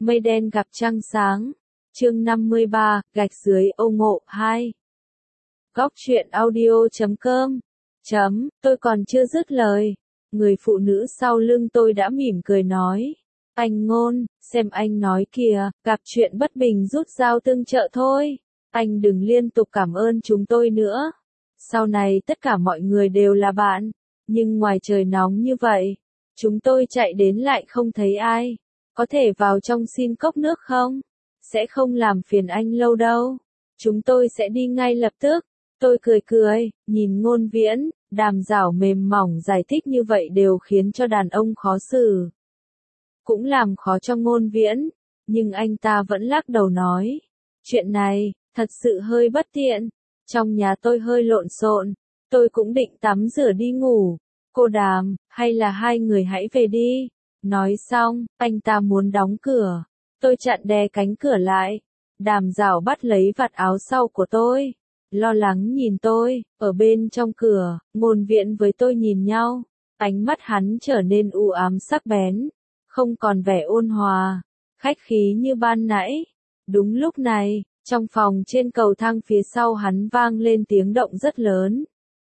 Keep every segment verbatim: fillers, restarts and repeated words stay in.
Mây đen gặp trăng sáng. Chương năm mươi ba, gạch dưới ô ngộ hai. Góc truyện audio chấm com. Chấm, tôi còn chưa dứt lời. Người phụ nữ sau lưng tôi đã mỉm cười nói. Anh Ngôn, xem anh nói kìa, gặp chuyện bất bình rút dao tương trợ thôi. Anh đừng liên tục cảm ơn chúng tôi nữa. Sau này tất cả mọi người đều là bạn. Nhưng ngoài trời nóng như vậy, chúng tôi chạy đến lại không thấy ai. Có thể vào trong xin cốc nước không? Sẽ không làm phiền anh lâu đâu. Chúng tôi sẽ đi ngay lập tức. Tôi cười cười, nhìn Ngôn Viễn, Đàm Giảo mềm mỏng giải thích như vậy đều khiến cho đàn ông khó xử. Cũng làm khó cho Ngôn Viễn, nhưng anh ta vẫn lắc đầu nói. Chuyện này, thật sự hơi bất tiện. Trong nhà tôi hơi lộn xộn, tôi cũng định tắm rửa đi ngủ. Cô Đàm, hay là hai người hãy về đi. Nói xong, anh ta muốn đóng cửa. Tôi chặn đè cánh cửa lại. Đàm Giảo bắt lấy vạt áo sau của tôi. Lo lắng nhìn tôi, ở bên trong cửa, Ngôn Viễn với tôi nhìn nhau. Ánh mắt hắn trở nên u ám sắc bén. Không còn vẻ ôn hòa, khách khí như ban nãy. Đúng lúc này, trong phòng trên cầu thang phía sau hắn vang lên tiếng động rất lớn.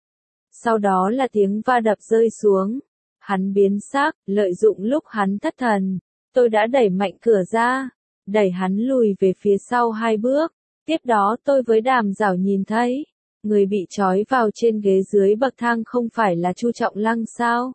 Sau đó là tiếng va đập rơi xuống. Hắn biến sắc, lợi dụng lúc hắn thất thần. Tôi đã đẩy mạnh cửa ra, đẩy hắn lùi về phía sau hai bước. Tiếp đó tôi với Đàm Giảo nhìn thấy, người bị trói vào trên ghế dưới bậc thang không phải là Chu Trọng Lăng sao?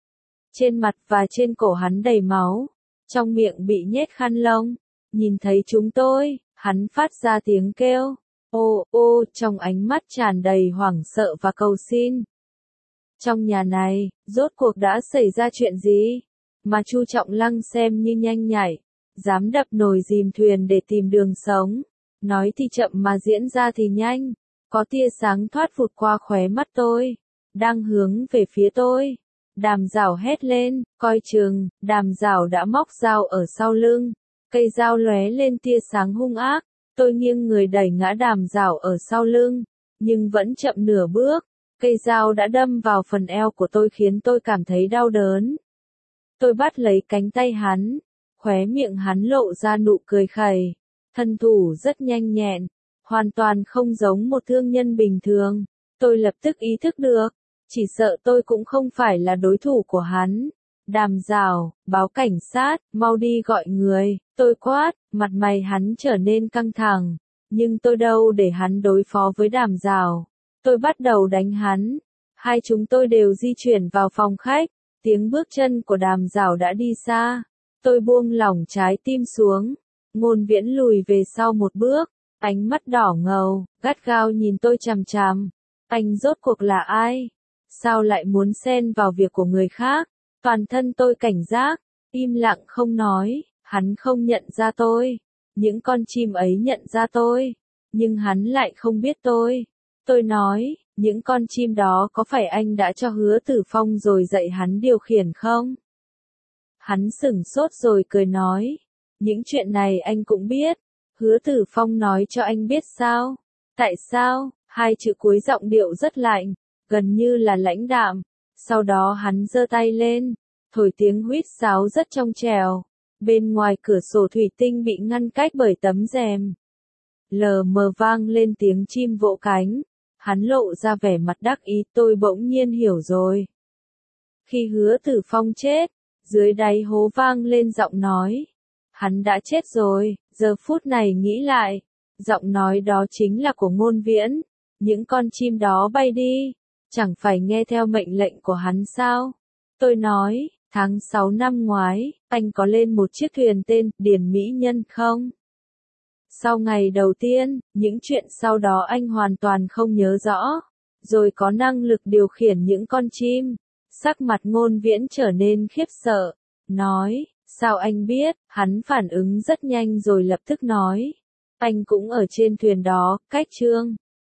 Trên mặt và trên cổ hắn đầy máu, trong miệng bị nhét khăn lông. Nhìn thấy chúng tôi, hắn phát ra tiếng kêu, ô ô, trong ánh mắt tràn đầy hoảng sợ và cầu xin. Trong nhà này, rốt cuộc đã xảy ra chuyện gì? Mà Chu Trọng Lăng xem như nhanh nhạy, dám đập nồi dìm thuyền để tìm đường sống. Nói thì chậm mà diễn ra thì nhanh. Có tia sáng thoát vụt qua khóe mắt tôi, đang hướng về phía tôi. Đàm Giảo hét lên, coi chừng. Đàm Giảo đã móc dao ở sau lưng. Cây dao lóe lên tia sáng hung ác. Tôi nghiêng người đẩy ngã Đàm Giảo ở sau lưng, nhưng vẫn chậm nửa bước. Cây dao đã đâm vào phần eo của tôi khiến tôi cảm thấy đau đớn. Tôi bắt lấy cánh tay hắn, khóe miệng hắn lộ ra nụ cười khẩy. Thân thủ rất nhanh nhẹn, hoàn toàn không giống một thương nhân bình thường. Tôi lập tức ý thức được, chỉ sợ tôi cũng không phải là đối thủ của hắn. Đàm Giảo, báo cảnh sát, mau đi gọi người. Tôi quát, mặt mày hắn trở nên căng thẳng, nhưng tôi đâu để hắn đối phó với Đàm Giảo. Tôi bắt đầu đánh hắn. Hai chúng tôi đều di chuyển vào phòng khách. Tiếng bước chân của Đàm Giảo đã đi xa. Tôi buông lỏng trái tim xuống. Ngôn Viễn lùi về sau một bước, ánh mắt đỏ ngầu, gắt gao nhìn tôi chằm chằm. Anh rốt cuộc là ai? Sao lại muốn xen vào việc của người khác? Toàn thân tôi cảnh giác, im lặng không nói. Hắn không nhận ra tôi. Những con chim ấy nhận ra tôi, nhưng hắn lại không biết tôi. Tôi nói, những con chim đó có phải anh đã cho Hứa Tử Phong rồi dạy hắn điều khiển không? Hắn sửng sốt rồi cười nói. Những chuyện này anh cũng biết. Hứa Tử Phong nói cho anh biết sao? Tại sao? Hai chữ cuối giọng điệu rất lạnh, gần như là lãnh đạm. Sau đó hắn giơ tay lên, thổi tiếng huýt sáo rất trong trẻo. Bên ngoài cửa sổ thủy tinh bị ngăn cách bởi tấm rèm. Lờ mờ vang lên tiếng chim vỗ cánh. Hắn lộ ra vẻ mặt đắc ý, tôi bỗng nhiên hiểu rồi. Khi Hứa Tử Phong chết, dưới đáy hố vang lên giọng nói. Hắn đã chết rồi, giờ phút này nghĩ lại, giọng nói đó chính là của Ngôn Viễn. Những con chim đó bay đi, chẳng phải nghe theo mệnh lệnh của hắn sao? Tôi nói, tháng sáu năm ngoái, anh có lên một chiếc thuyền tên Điền Mỹ Nhân không? Sau ngày đầu tiên, những chuyện sau đó anh hoàn toàn không nhớ rõ, rồi có năng lực điều khiển những con chim. Sắc mặt Ngôn Viễn trở nên khiếp sợ, nói, sao anh biết? Hắn phản ứng rất nhanh rồi lập tức nói, anh cũng ở trên thuyền đó, cách Trương